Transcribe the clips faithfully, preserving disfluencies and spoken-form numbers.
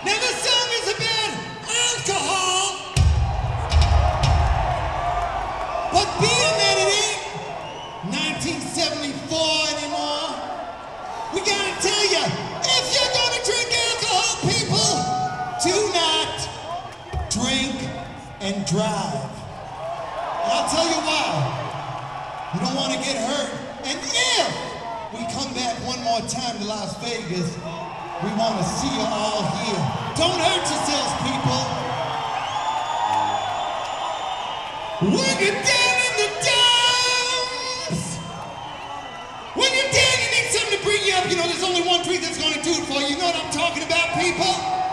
Now this song is about alcohol, but being that it ain't nineteen seventy-four anymore, we gotta tell you, if you're gonna drink alcohol, people, do not drink and drive. And I'll tell you why. You don't want to get hurt. And if we come back one more time to Las Vegas, we want to see you all here. Don't hurt yourselves, people. When you're down in the dumps, when you're down, you need something to bring you up. You know, there's only one drink that's going to do it for you. You know what I'm talking about, people?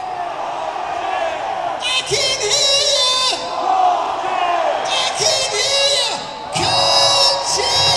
I can't hear you. I can't hear you. Culture.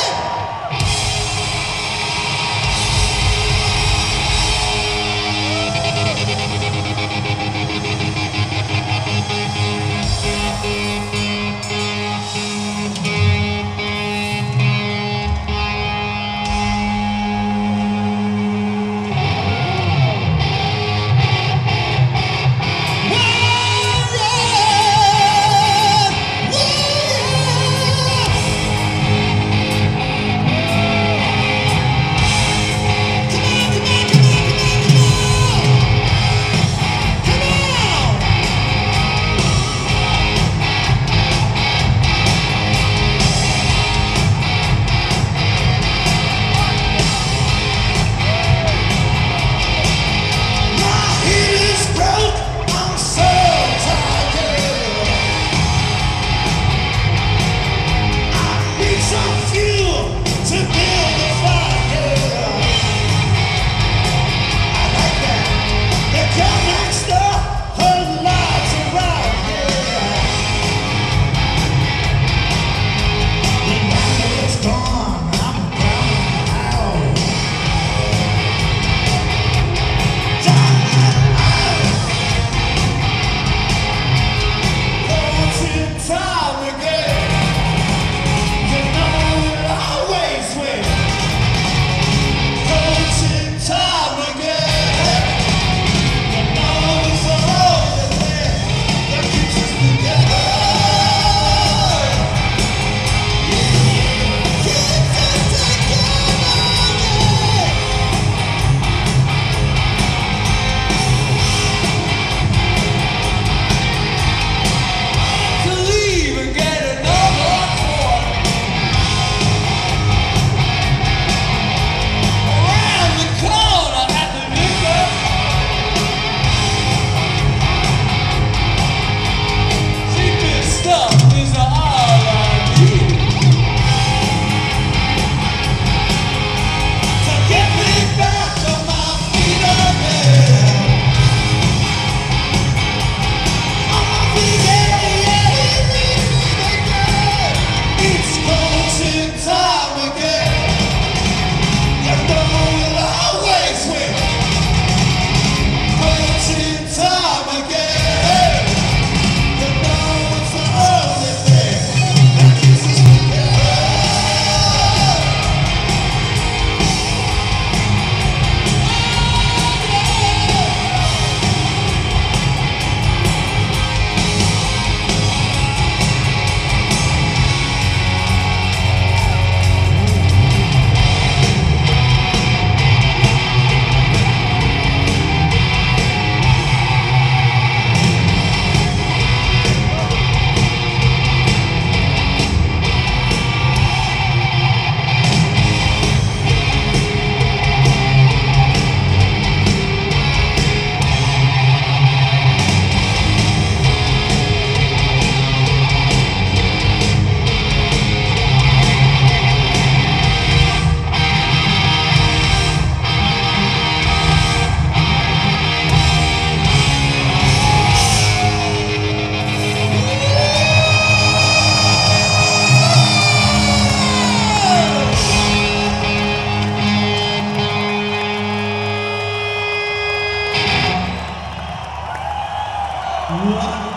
Wow.